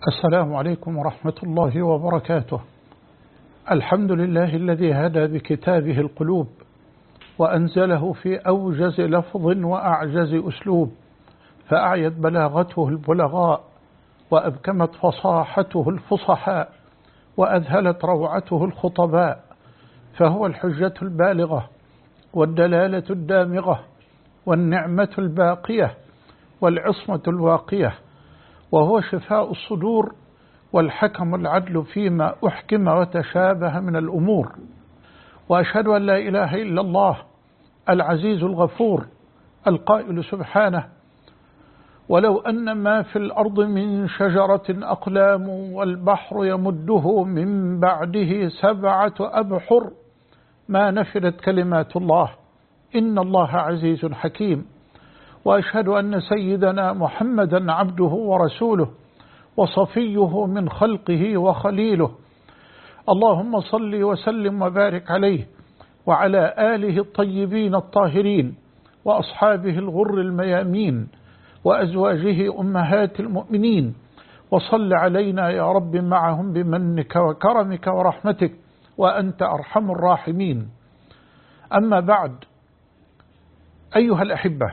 السلام عليكم ورحمة الله وبركاته. الحمد لله الذي هدى بكتابه القلوب وأنزله في أوجز لفظ وأعجز أسلوب، فأعيت بلاغته البلغاء وأبكمت فصاحته الفصحاء وأذهلت روعته الخطباء، فهو الحجة البالغة والدلالة الدامغة والنعمة الباقية والعصمة الواقية، وهو شفاء الصدور والحكم العدل فيما أحكم وتشابه من الأمور. وأشهد أن لا إله إلا الله العزيز الغفور القائل سبحانه: ولو أن ما في الأرض من شجرة أقلام والبحر يمده من بعده 7 أبحر ما نفدت كلمات الله إن الله عزيز حكيم. وأشهد أن سيدنا محمدا عبده ورسوله وصفيه من خلقه وخليله، اللهم صل وسلم وبارك عليه وعلى آله الطيبين الطاهرين وأصحابه الغر الميامين وأزواجه أمهات المؤمنين، وصل علينا يا رب معهم بمنك وكرمك ورحمتك وأنت أرحم الراحمين. أما بعد، أيها الأحبة،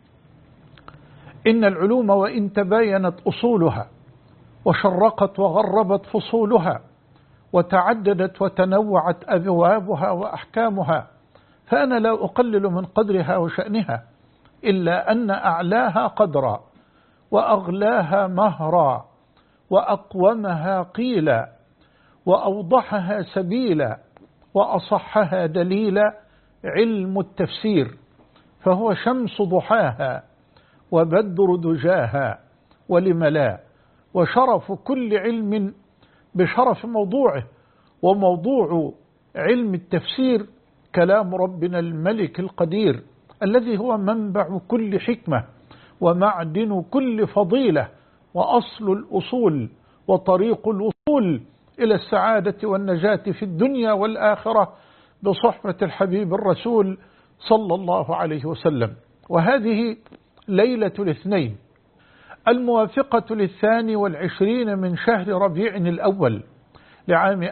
إن العلوم وإن تباينت أصولها وشرقت وغربت فصولها وتعددت وتنوعت أبوابها وأحكامها، فأنا لا أقلل من قدرها وشأنها، إلا أن أعلاها قدرا وأغلاها مهرا وأقومها قيلا وأوضحها سبيلا وأصحها دليلا علم التفسير، فهو شمس ضحاها وبدر دجاها ولم لا، وشرف كل علم بشرف موضوعه، وموضوع علم التفسير كلام ربنا الملك القدير الذي هو منبع كل حكمة ومعدن كل فضيلة وأصل الأصول وطريق الوصول إلى السعادة والنجاة في الدنيا والآخرة بصحبة الحبيب الرسول صلى الله عليه وسلم. وهذه ليلة الاثنين الموافقة 22 من شهر ربيع الأول لعام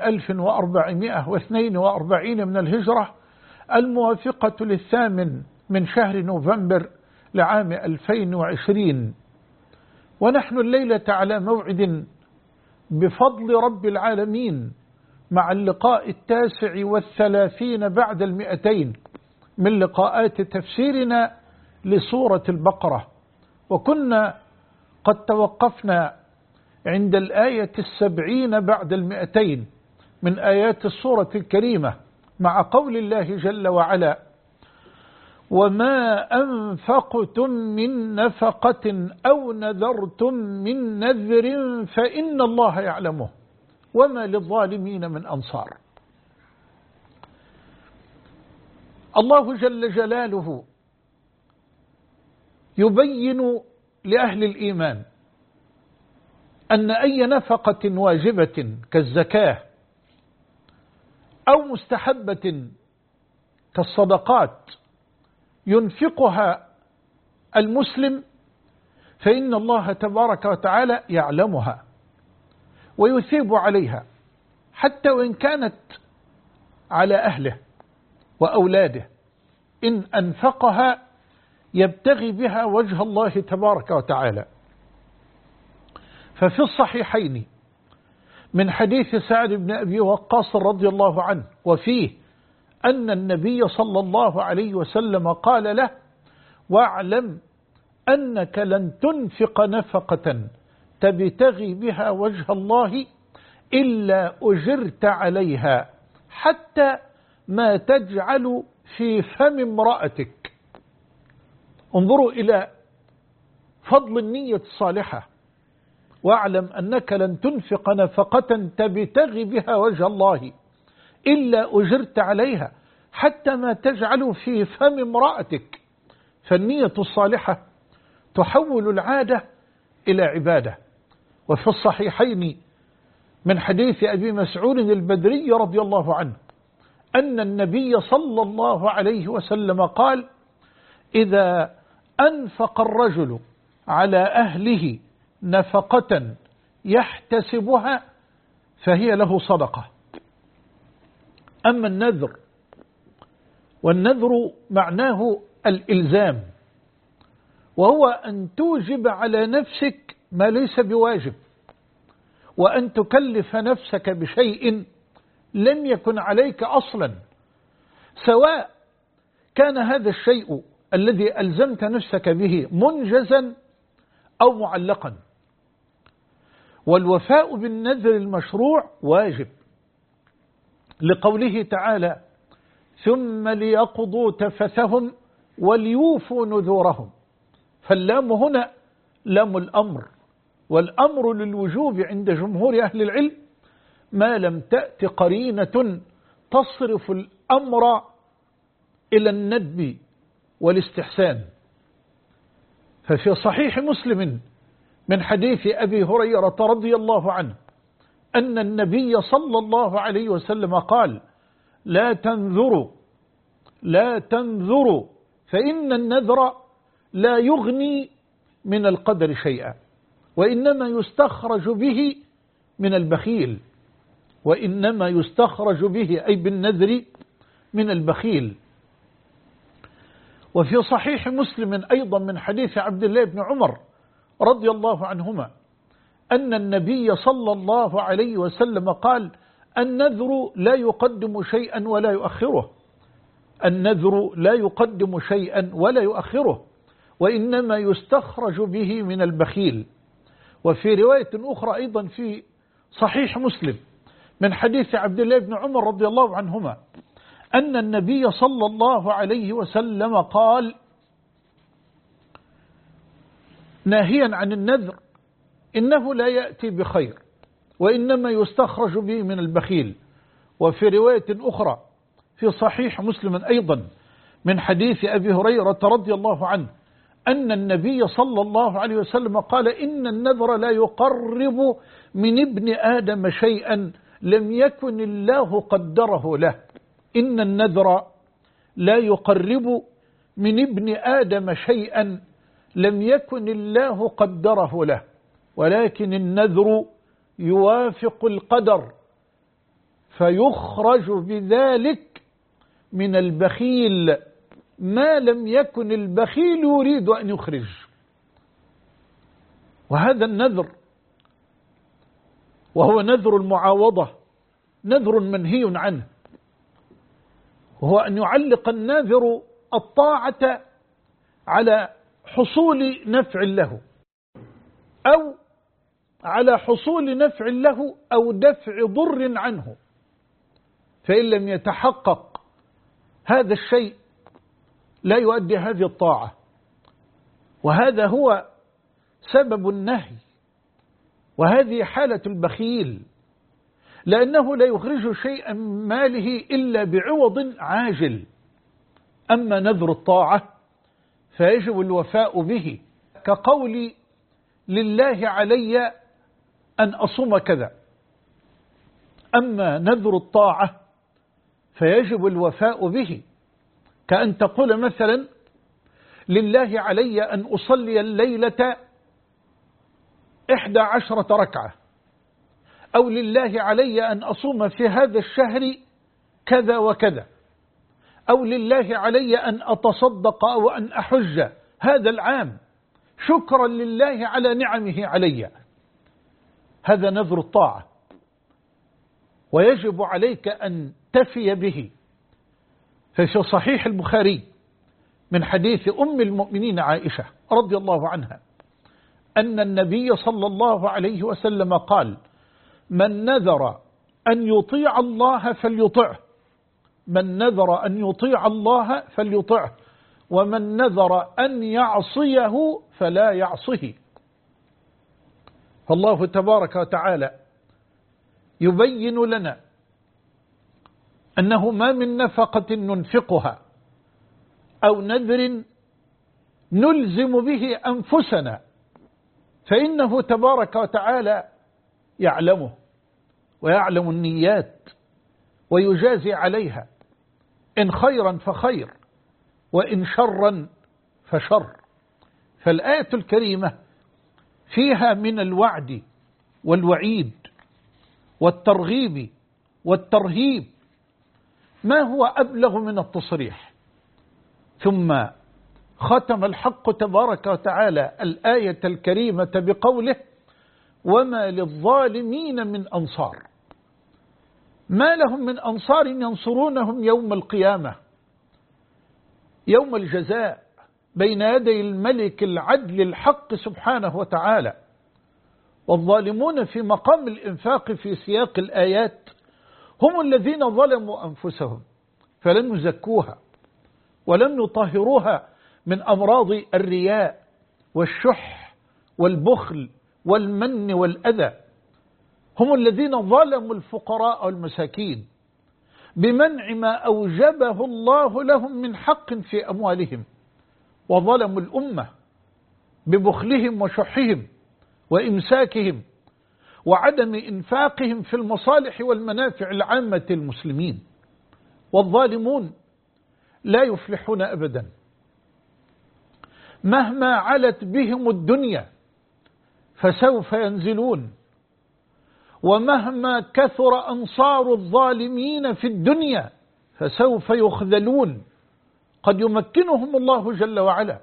1442 من الهجرة، الموافقة 8 من شهر نوفمبر لعام 2020، ونحن الليلة على موعد بفضل رب العالمين مع اللقاء 39 بعد 200 من لقاءات تفسيرنا لسورة البقرة، وكنا قد توقفنا عند الآية 70 بعد 200 من آيات السورة الكريمة مع قول الله جل وعلا: وما أنفقتم من نفقة أو نذرتم من نذر فإن الله يعلمه وما للظالمين من أنصار. الله جل جلاله يبين لأهل الإيمان أن أي نفقة واجبة كالزكاة أو مستحبة كالصدقات ينفقها المسلم فإن الله تبارك وتعالى يعلمها ويثيب عليها، حتى وإن كانت على أهله وأولاده، إن أنفقها يبتغي بها وجه الله تبارك وتعالى. ففي الصحيحين من حديث سعد بن أبي وقاص رضي الله عنه وفيه أن النبي صلى الله عليه وسلم قال له: واعلم أنك لن تنفق نفقة تبتغي بها وجه الله إلا أجرت عليها حتى ما تجعل في فم امرأتك. انظروا إلى فضل النية الصالحة. واعلم أنك لن تنفق نفقة تبتغي بها وجه الله إلا أجرت عليها حتى ما تجعل في فم امرأتك. فالنية الصالحة تحول العادة إلى عبادة. وفي الصحيحين من حديث أبي مسعود البدري رضي الله عنه أن النبي صلى الله عليه وسلم قال: إذا أنفق الرجل على أهله نفقة يحتسبها فهي له صدقة. أما النذر، والنذر معناه الإلزام، وهو أن توجب على نفسك ما ليس بواجب، وأن تكلف نفسك بشيء لم يكن عليك أصلا، سواء كان هذا الشيء الذي ألزمت نفسك به منجزا أو معلقا. والوفاء بالنذر المشروع واجب، لقوله تعالى: ثم ليقضوا تفثهم وليوفوا نذورهم. فاللام هنا لام الأمر، والأمر للوجوب عند جمهور أهل العلم ما لم تأت قرينة تصرف الأمر إلى الندب والاستحسان. ففي صحيح مسلم من حديث أبي هريرة رضي الله عنه أن النبي صلى الله عليه وسلم قال: لا تنذروا فإن النذر لا يغني من القدر شيئا، وإنما يستخرج به من البخيل، وإنما يستخرج به أي بالنذر من البخيل. وفي صحيح مسلم أيضا من حديث عبد الله بن عمر رضي الله عنهما أن النبي صلى الله عليه وسلم قال: النذر لا يقدم شيئا ولا يؤخره، النذر لا يقدم شيئا ولا يؤخره، وإنما يستخرج به من البخيل. وفي رواية أخرى أيضا في صحيح مسلم من حديث عبد الله بن عمر رضي الله عنهما أن النبي صلى الله عليه وسلم قال ناهيا عن النذر: إنه لا يأتي بخير، وإنما يستخرج به من البخيل. وفي رواية أخرى في صحيح مسلم أيضا من حديث أبي هريرة رضي الله عنه أن النبي صلى الله عليه وسلم قال: إن النذر لا يقرب من ابن آدم شيئا لم يكن الله قدره له. إن النذر لا يقرب من ابن آدم شيئا لم يكن الله قدره له، ولكن النذر يوافق القدر فيخرج بذلك من البخيل ما لم يكن البخيل يريد أن يخرج. وهذا النذر وهو نذر المعاوضة نذر منهي عنه، وهو أن يعلق الناذر الطاعة على حصول نفع له، أو على حصول نفع له أو دفع ضر عنه، فإن لم يتحقق هذا الشيء لا يؤدي هذه الطاعة. وهذا هو سبب النهي، وهذه حالة البخيل، لأنه لا يخرج شيئا من ماله إلا بعوض عاجل. أما نذر الطاعة فيجب الوفاء به، كقول لله علي أن أصوم كذا. أما نذر الطاعة فيجب الوفاء به، كأن تقول مثلا: لله علي أن أصلي الليلة 11 ركعة، أو لله علي أن أصوم في هذا الشهر كذا وكذا، أو لله علي أن أتصدق أو أن أحج هذا العام شكرا لله على نعمه علي. هذا نذر الطاعة، ويجب عليك أن تفي به. ففي صحيح البخاري من حديث أم المؤمنين عائشة رضي الله عنها أن النبي صلى الله عليه وسلم قال: من نذر أن يطيع الله فليطعه، من نذر أن يطيع الله فليطعه، ومن نذر أن يعصيه فلا يعصه. فالله تبارك وتعالى يبين لنا أنه ما من نفقة ننفقها أو نذر نلزم به أنفسنا فإنه تبارك وتعالى يعلمه ويعلم النيات ويجازي عليها، إن خيرا فخير وإن شرا فشر. فالآية الكريمة فيها من الوعد والوعيد والترغيب والترهيب، ما هو أبلغ من التصريح؟ ثم ختم الحق تبارك وتعالى الآية الكريمة بقوله: وما للظالمين من أنصار. ما لهم من أنصار ينصرونهم يوم القيامة، يوم الجزاء بين يدي الملك العدل الحق سبحانه وتعالى. والظالمون في مقام الإنفاق في سياق الآيات هم الذين ظلموا أنفسهم فلم يزكوها ولم يطهروها من أمراض الرياء والشح والبخل والمن والأذى. هم الذين ظلموا الفقراء والمساكين بمنع ما أوجبه الله لهم من حق في أموالهم، وظلموا الأمة ببخلهم وشحهم وإمساكهم وعدم إنفاقهم في المصالح والمنافع العامة المسلمين. والظالمون لا يفلحون أبدا مهما علت بهم الدنيا، فسوف ينزلون، ومهما كثر أنصار الظالمين في الدنيا فسوف يخذلون. قد يمكنهم الله جل وعلا،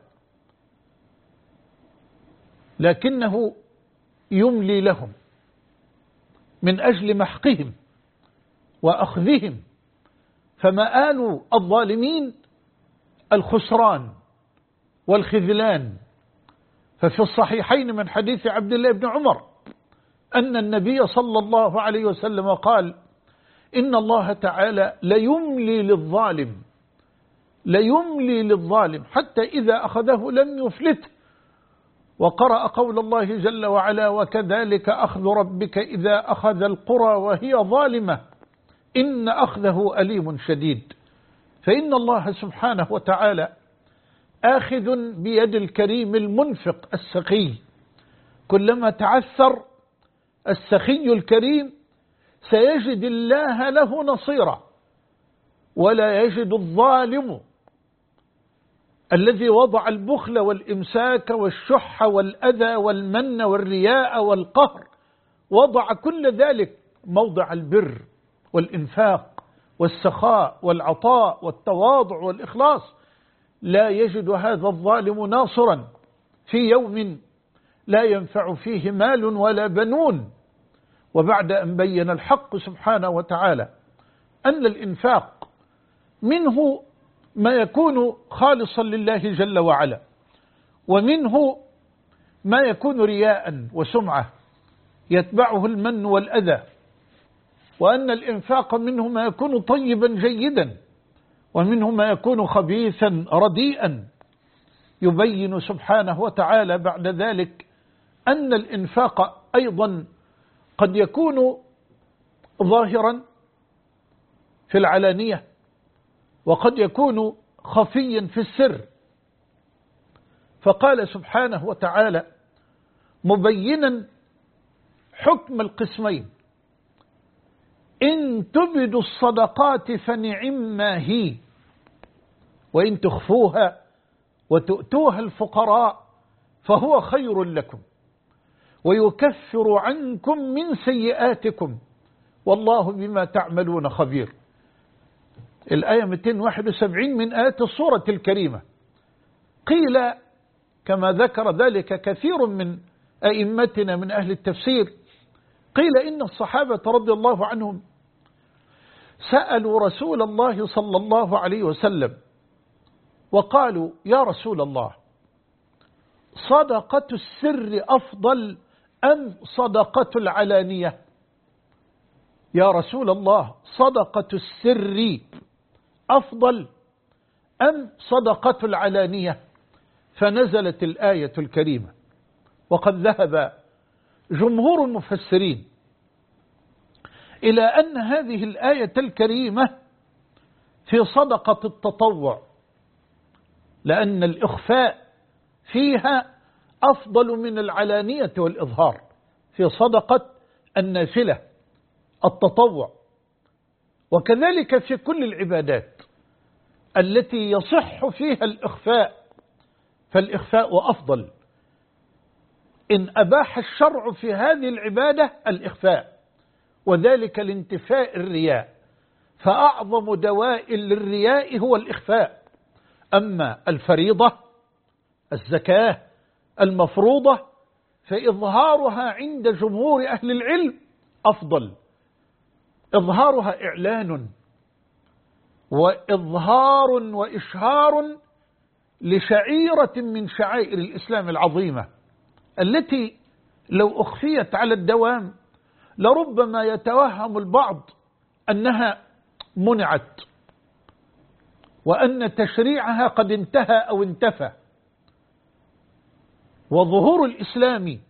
لكنه يملي لهم من أجل محقهم وأخذهم، فمآل الظالمين الخسران والخذلان. ففي الصحيحين من حديث عبد الله بن عمر أن النبي صلى الله عليه وسلم قال: إن الله تعالى ليملي للظالم حتى إذا أخذه لم يفلته. وقرأ قول الله جل وعلا: وكذلك أخذ ربك إذا أخذ القرى وهي ظالمة إن أخذه أليم شديد. فإن الله سبحانه وتعالى آخذ بيد الكريم المنفق السخي، كلما تعثر السخي الكريم سيجد الله له نصيرا، ولا يجد الظالم الذي وضع البخل والإمساك والشح والأذى والمن والرياء والقهر، وضع كل ذلك موضع البر والإنفاق والسخاء والعطاء والتواضع والإخلاص. لا يجد هذا الظالم ناصرا في يوم لا ينفع فيه مال ولا بنون. وبعد أن بين الحق سبحانه وتعالى أن الإنفاق منه ما يكون خالصا لله جل وعلا، ومنه ما يكون رياء وسمعة يتبعه المن والأذى، وأن الإنفاق منه ما يكون طيبا جيدا، ومنه ما يكون خبيثا رديئا. يبين سبحانه وتعالى بعد ذلك أن الإنفاق أيضا قد يكون ظاهرا في العلانية، وقد يكون خفيا في السر. فقال سبحانه وتعالى مبينا حكم القسمين: إن تبدوا الصدقات فنعما هي، وإن تخفوها وتؤتوها الفقراء فهو خير لكم ويكفر عنكم من سيئاتكم والله بما تعملون خبير. الآية 271 من آيات السورة الكريمة. قيل كما ذكر ذلك كثير من أئمتنا من أهل التفسير، قيل إن الصحابة رضي الله عنهم سألوا رسول الله صلى الله عليه وسلم وقالوا: يا رسول الله، صدقة السر أفضل أم صدقة العلانية؟ يا رسول الله، صدقة السر أفضل أم صدقة العلانية؟ فنزلت الآية الكريمة. وقد ذهب جمهور المفسرين إلى أن هذه الآية الكريمة في صدقة التطوع، لأن الإخفاء فيها أفضل من العلانية والإظهار في صدقة النافلة التطوع. وكذلك في كل العبادات التي يصح فيها الإخفاء فالإخفاء أفضل. إن أباح الشرع في هذه العبادة الإخفاء، وذلك لانتفاء الرياء، فأعظم دواء للرياء هو الإخفاء. أما الفريضة الزكاة المفروضة فإظهارها عند جمهور أهل العلم أفضل، إظهارها إعلان وإظهار وإشهار لشعيرة من شعائر الإسلام العظيمة، التي لو أخفيت على الدوام لربما يتوهم البعض أنها منعت، وأن تشريعها قد انتهى أو انتفى. وظهور الإسلام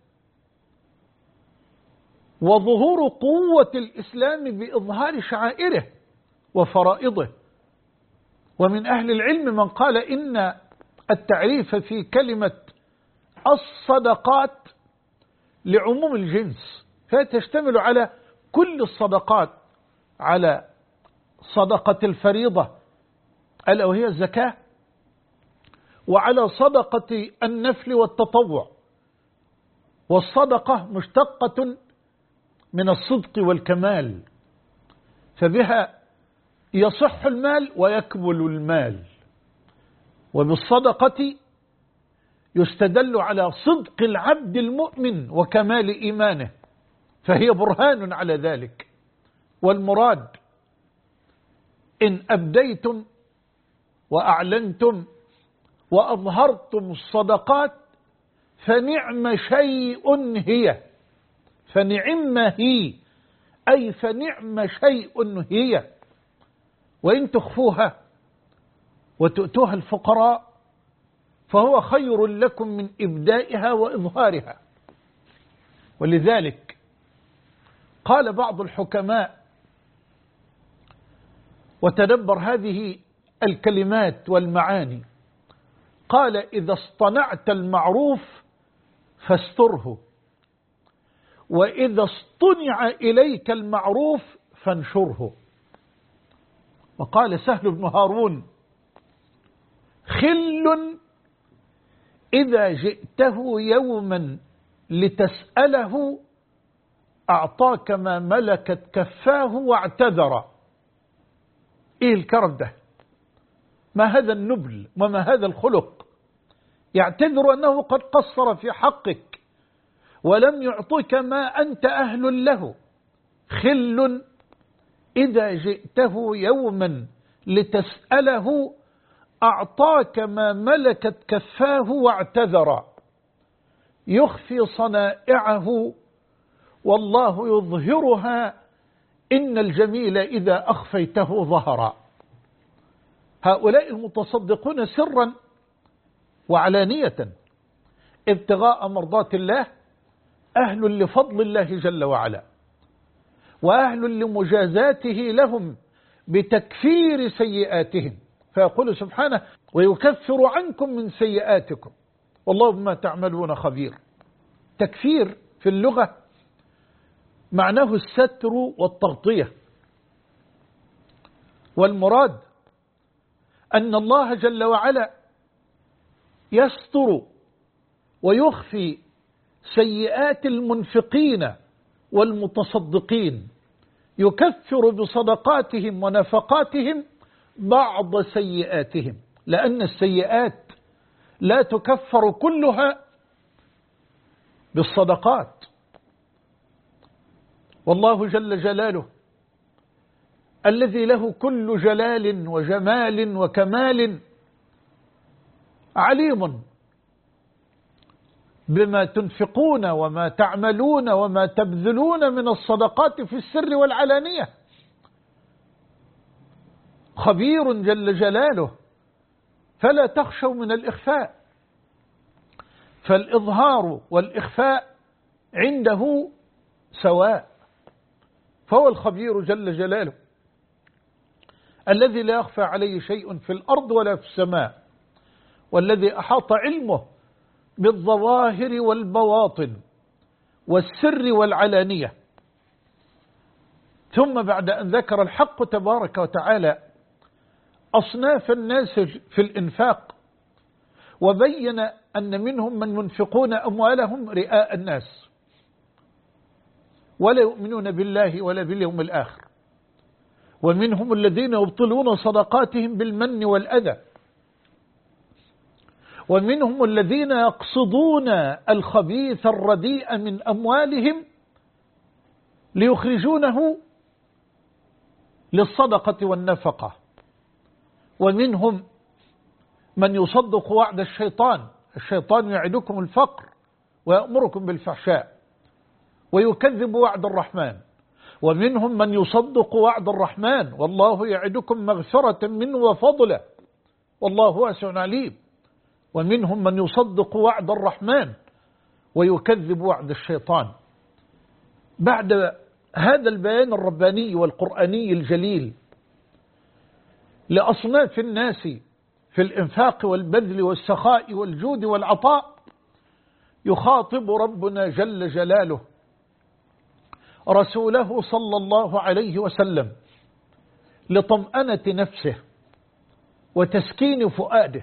وظهور قوة الإسلام بإظهار شعائره وفرائضه. ومن أهل العلم من قال إن التعريف في كلمة الصدقات لعموم الجنس، فتشتمل على كل الصدقات، على صدقة الفريضة ألا وهي الزكاة، وعلى صدقة النفل والتطوع. والصدقة مشتقة من الصدق والكمال، فبها يصح المال ويكمل المال. وبالصدقة يستدل على صدق العبد المؤمن وكمال إيمانه، فهي برهان على ذلك. والمراد إن أبديتم وأعلنتم وأظهرتم الصدقات فنعم شيء هي، فنعم هي أي فنعم شيء هي. وإن تخفوها وتؤتوها الفقراء فهو خير لكم من إبدائها وإظهارها. ولذلك قال بعض الحكماء، وتدبر هذه الكلمات والمعاني، قال: إذا اصطنعت المعروف فاستره، وإذا اصطنع إليك المعروف فانشره. وقال سهل بن هارون: خل إذا جئته يوما لتسأله أعطاك ما ملكت كفاه واعتذر. إيه الكرم ده؟ ما هذا النبل وما هذا الخلق؟ يعتذر أنه قد قصر في حقك ولم يعطيك ما أنت أهل له. خل إذا جئته يوما لتسأله أعطاك ما ملكت كفاه واعتذر. يخفي صنائعه والله يظهرها، إن الجميل إذا أخفيته ظهر. هؤلاء المتصدقون سرا وعلانية ابتغاء مرضات الله أهل لفضل الله جل وعلا، وأهل لمجازاته لهم بتكفير سيئاتهم، فيقول سبحانه: ويكفر عنكم من سيئاتكم والله بما تعملون خبير. تكفير في اللغة معناه الستر والتغطية، والمراد أن الله جل وعلا يستر ويخفي سيئات المنفقين والمتصدقين، يكفر بصدقاتهم ونفقاتهم بعض سيئاتهم، لأن السيئات لا تكفر كلها بالصدقات. والله جل جلاله الذي له كل جلال وجمال وكمال عليم بما تنفقون وما تعملون وما تبذلون من الصدقات في السر والعلانية، خبير جل جلاله، فلا تخشوا من الإخفاء. فالإظهار والإخفاء عنده سواء، فهو الخبير جل جلاله الذي لا يخفى عليه شيء في الأرض ولا في السماء، والذي أحاط علمه بالظواهر والبواطن والسر والعلانية. ثم بعد أن ذكر الحق تبارك وتعالى أصناف الناس في الإنفاق وبين أن منهم من ينفقون أموالهم رئاء الناس ولا يؤمنون بالله ولا باليوم الآخر، ومنهم الذين يبطلون صدقاتهم بالمن والأذى، ومنهم الذين يقصدون الخبيث الرديء من أموالهم ليخرجونه للصدقة والنفقة، ومنهم من يصدق وعد الشيطان يعدكم الفقر ويأمركم بالفحشاء ويكذب وعد الرحمن، ومنهم من يصدق وعد الرحمن والله يعدكم مغفرة منه وفضله والله واسع عليم، ومنهم من يصدق وعد الرحمن ويكذب وعد الشيطان. بعد هذا البيان الرباني والقرآني الجليل لأصناف الناس في الإنفاق والبذل والسخاء والجود والعطاء، يخاطب ربنا جل جلاله رسوله صلى الله عليه وسلم لطمأنة نفسه وتسكين فؤاده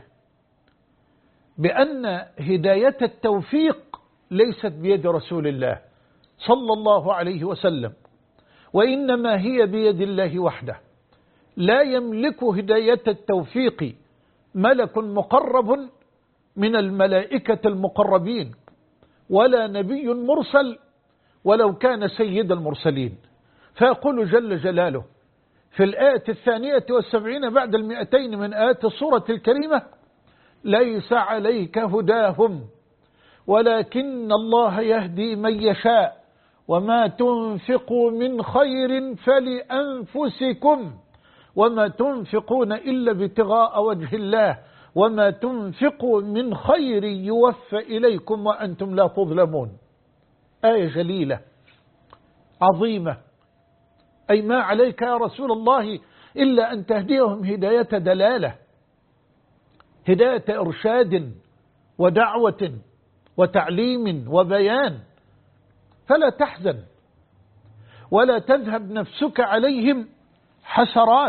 بأن هداية التوفيق ليست بيد رسول الله صلى الله عليه وسلم، وإنما هي بيد الله وحده. لا يملك هداية التوفيق ملك مقرب من الملائكة المقربين ولا نبي مرسل ولو كان سيد المرسلين. فيقول جل جلاله في الآية 72 بعد 200 من آيات السورة الكريمة: ليس عليك هداهم ولكن الله يهدي من يشاء وما تنفقوا من خير فلأنفسكم وما تنفقون إلا ابتغاء وجه الله وما تنفقوا من خير يوفى إليكم وأنتم لا تظلمون. آية جليلة عظيمة، أي ما عليك يا رسول الله إلا أن تهديهم هداية دلالة، هداية إرشاد ودعوة وتعليم وبيان، فلا تحزن ولا تذهب نفسك عليهم حسرات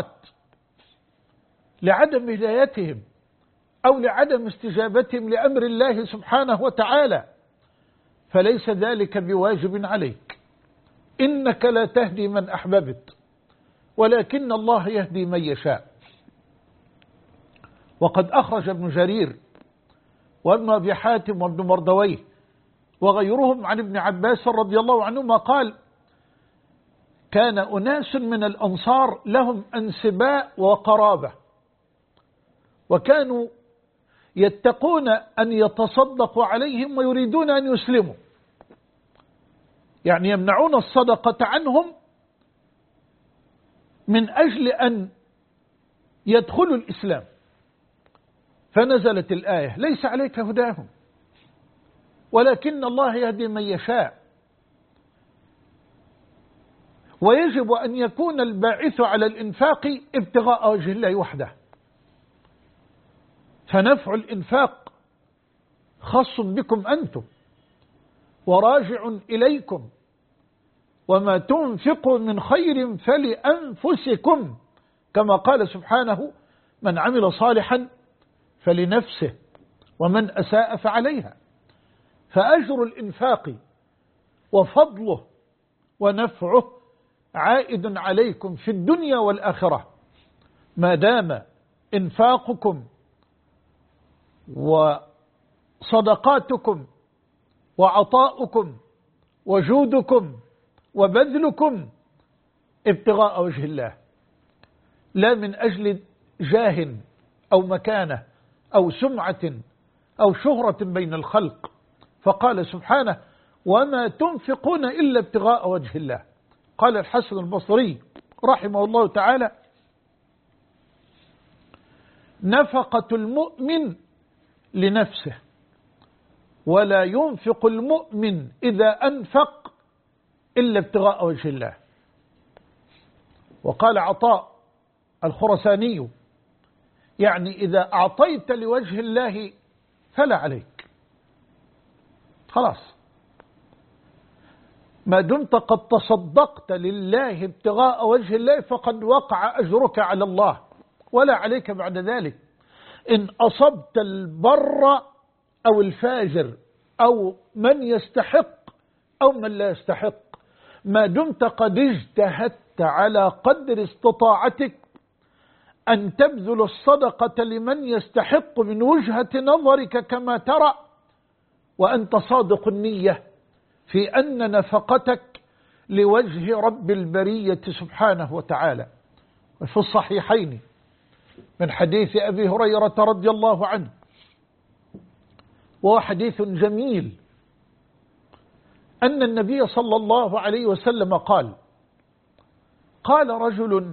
لعدم هدايتهم أو لعدم استجابتهم لأمر الله سبحانه وتعالى، فليس ذلك بواجب عليك. إنك لا تهدي من أحببت ولكن الله يهدي من يشاء. وقد أخرج ابن جرير وابن أبي حاتم وابن مردويه وغيرهم عن ابن عباس رضي الله عنهما قال: كان أناس من الأنصار لهم أنسباء وقرابة، وكانوا يتقون أن يتصدقوا عليهم ويريدون أن يسلموا، يعني يمنعون الصدقة عنهم من أجل أن يدخلوا الإسلام. فنزلت الآية: ليس عليك هداهم ولكن الله يهدي من يشاء. ويجب أن يكون الباعث على الإنفاق ابتغاء وجه الله وحده، فنفع الإنفاق خاص بكم أنتم وراجع إليكم، وما تنفقوا من خير فلأنفسكم، كما قال سبحانه: من عمل صالحا فلنفسه ومن أساء فعليها. فأجر الإنفاق وفضله ونفعه عائد عليكم في الدنيا والآخرة، ما دام إنفاقكم وصدقاتكم وعطاؤكم وجودكم وبذلكم ابتغاء وجه الله، لا من أجل جاه أو مكانة أو سمعة أو شهرة بين الخلق. فقال سبحانه: وما تنفقون إلا ابتغاء وجه الله. قال الحسن البصري رحمه الله تعالى: نفقة المؤمن لنفسه، ولا ينفق المؤمن إذا أنفق إلا ابتغاء وجه الله. وقال عطاء الخرساني: يعني إذا أعطيت لوجه الله فلا عليك، خلاص، ما دمت قد تصدقت لله ابتغاء وجه الله فقد وقع أجرك على الله ولا عليك بعد ذلك. إن أصبت البر أو الفاجر أو من يستحق أو من لا يستحق، ما دمت قد اجتهدت على قدر استطاعتك أن تبذل الصدقة لمن يستحق من وجهة نظرك كما ترى، وأنت صادق النية في أن نفقتك لوجه رب البرية سبحانه وتعالى. وفي الصحيحين من حديث أبي هريرة رضي الله عنه، وهو حديث جميل، أن النبي صلى الله عليه وسلم قال رجل: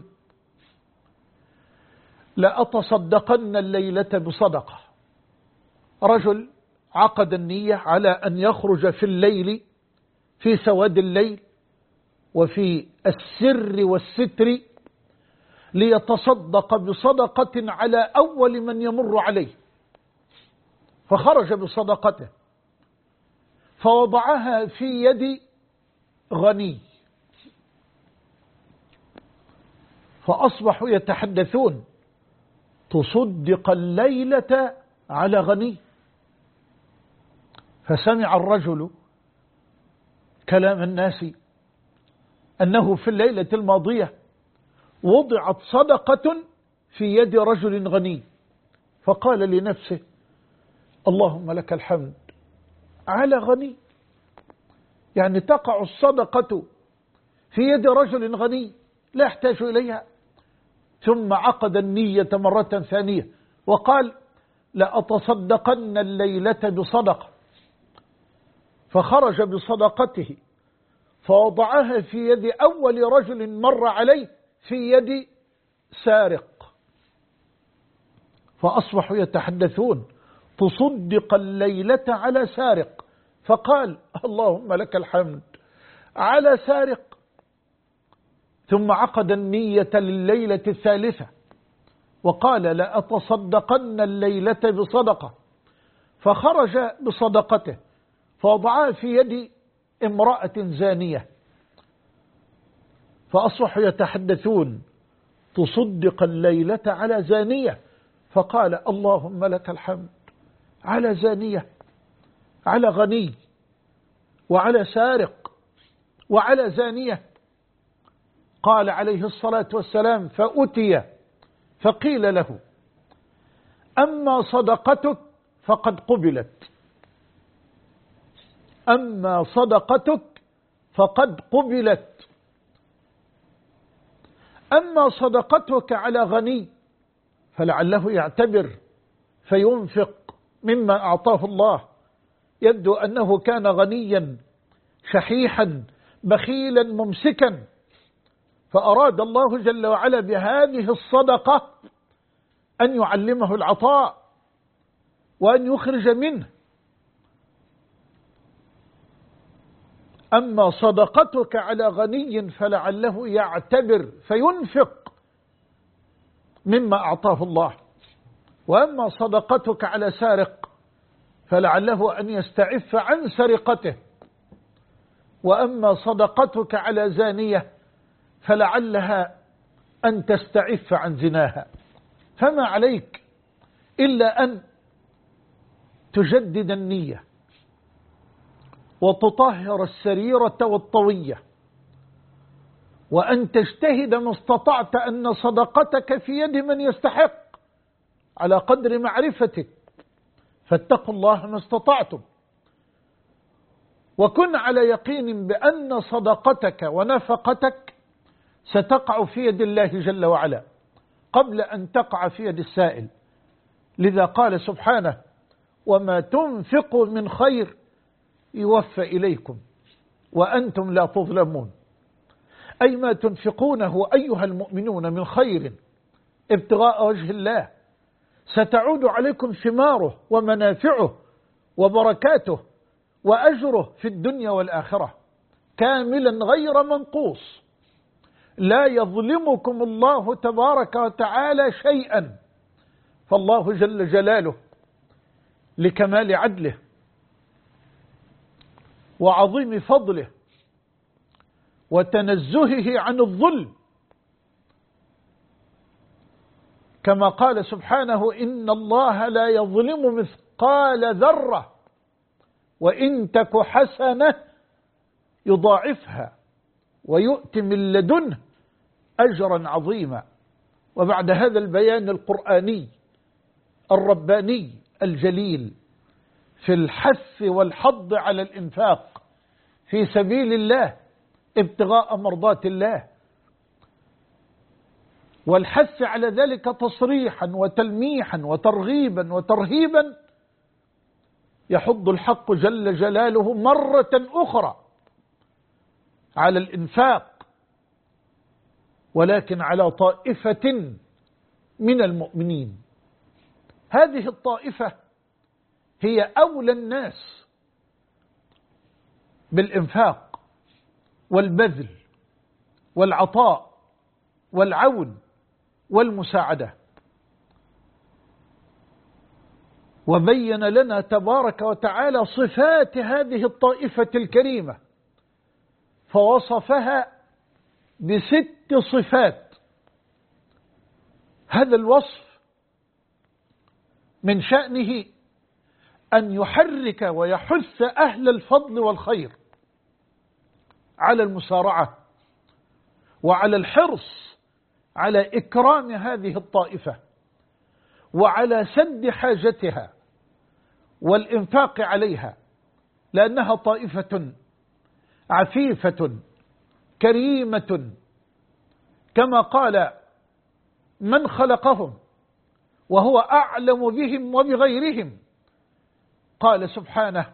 لأتصدقن الليلة بصدقة. رجل عقد النية على أن يخرج في الليل، في سواد الليل وفي السر والستر، ليتصدق بصدقة على أول من يمر عليه، فخرج بصدقته فوضعها في يد غني، فأصبحوا يتحدثون: تصدق الليلة على غني. فسمع الرجل كلام الناس أنه في الليلة الماضية وضعت صدقة في يد رجل غني، فقال لنفسه: اللهم لك الحمد على غني، يعني تقع الصدقة في يد رجل غني لا يحتاج إليها. ثم عقد النية مرة ثانية وقال: لأتصدقن الليلة بصدقة، فخرج بصدقته فوضعها في يد أول رجل مر عليه في يد سارق، فأصبحوا يتحدثون: تصدق الليلة على سارق. فقال: اللهم لك الحمد على سارق. ثم عقد النية لليلة الثالثة وقال: لأتصدقن الليلة بصدقة، فخرج بصدقته فوضعها في يد امرأة زانية، فأصبحوا يتحدثون: تصدق الليلة على زانية. فقال: اللهم لك الحمد على زانية، على غني، وعلى سارق، وعلى زانية. قال عليه الصلاة والسلام: فأتي فقيل له: أما صدقتك فقد قبلت، أما صدقتك فقد قبلت، أما صدقتك على غني فلعله يعتبر فينفق مما أعطاه الله. يبدو أنه كان غنيا شحيحا بخيلا ممسكا، فأراد الله جل وعلا بهذه الصدقة أن يعلمه العطاء وأن يخرج منه. أما صدقتك على غني فلعله يعتبر فينفق مما أعطاه الله، وأما صدقتك على سارق فلعله أن يستعف عن سرقته، وأما صدقتك على زانية فلعلها أن تستعف عن زناها. فما عليك إلا أن تجدد النية وتطهر السريرة والطوية، وأن تجتهد ما استطعت أن صدقتك في يد من يستحق على قدر معرفتك، فاتقوا الله ما استطعتم، وكن على يقين بأن صدقتك ونفقتك ستقع في يد الله جل وعلا قبل أن تقع في يد السائل. لذا قال سبحانه: وما تنفقوا من خير يوفى إليكم وأنتم لا تظلمون. أي ما تنفقونه أيها المؤمنون من خير ابتغاء وجه الله ستعود عليكم ثماره ومنافعه وبركاته وأجره في الدنيا والآخرة كاملا غير منقوص، لا يظلمكم الله تبارك وتعالى شيئا. فالله جل جلاله لكمال عدله وعظيم فضله وتنزهه عن الظلم كما قال سبحانه إن الله لا يظلم مثقال ذرة وإن تك حسنة يضاعفها ويؤتي من لدنه أجرا عظيما. وبعد هذا البيان القرآني الرباني الجليل في الحث والحض على الإنفاق في سبيل الله ابتغاء مرضات الله، والحث على ذلك تصريحا وتلميحا وترغيبا وترهيبا، يحض الحق جل جلاله مرة أخرى على الإنفاق، ولكن على طائفة من المؤمنين. هذه الطائفة هي أولى الناس بالإنفاق والبذل والعطاء والعون والمساعدة. وبين لنا تبارك وتعالى صفات هذه الطائفة الكريمة، فوصفها ب6 صفات. هذا الوصف من شأنه أن يحرك ويحث أهل الفضل والخير على المسارعة وعلى الحرص على إكرام هذه الطائفة وعلى سد حاجتها والإنفاق عليها، لأنها طائفة عفيفة كريمة، كما قال من خلقهم وهو أعلم بهم وبغيرهم. قال سبحانه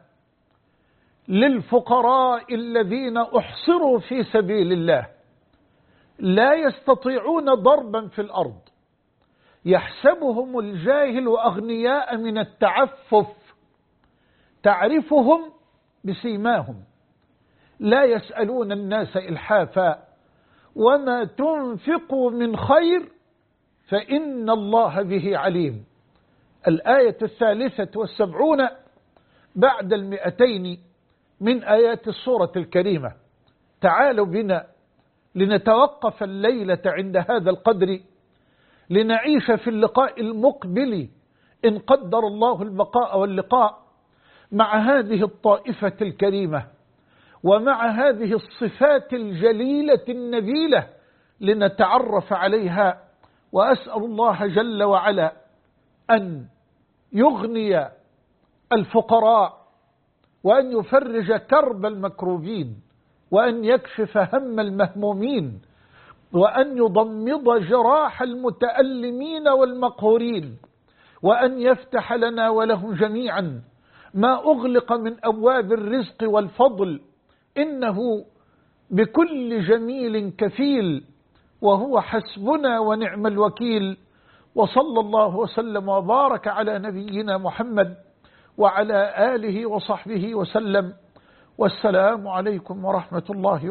للفقراء الذين أحصروا في سبيل الله لا يستطيعون ضربا في الأرض يحسبهم الجاهل أغنياء من التعفف تعرفهم بسيماهم لا يسألون الناس إلحافا وما تنفقوا من خير فإن الله به عليم. الآية 73 بعد 200 من آيات السورة الكريمة. تعالوا بنا لنتوقف الليلة عند هذا القدر، لنعيش في اللقاء المقبل إن قدر الله البقاء واللقاء مع هذه الطائفة الكريمة ومع هذه الصفات الجليلة النبيلة لنتعرف عليها. وأسأل الله جل وعلا أن يغني الفقراء وأن يفرج كرب المكروبين وأن يكشف هم المهمومين وأن يضمد جراح المتألمين والمقهورين وأن يفتح لنا ولهم جميعا ما أغلق من أبواب الرزق والفضل، إنه بكل جميل كفيل وهو حسبنا ونعم الوكيل. وصلى الله وسلم وبارك على نبينا محمد وعلى آله وصحبه وسلم، والسلام عليكم ورحمة الله.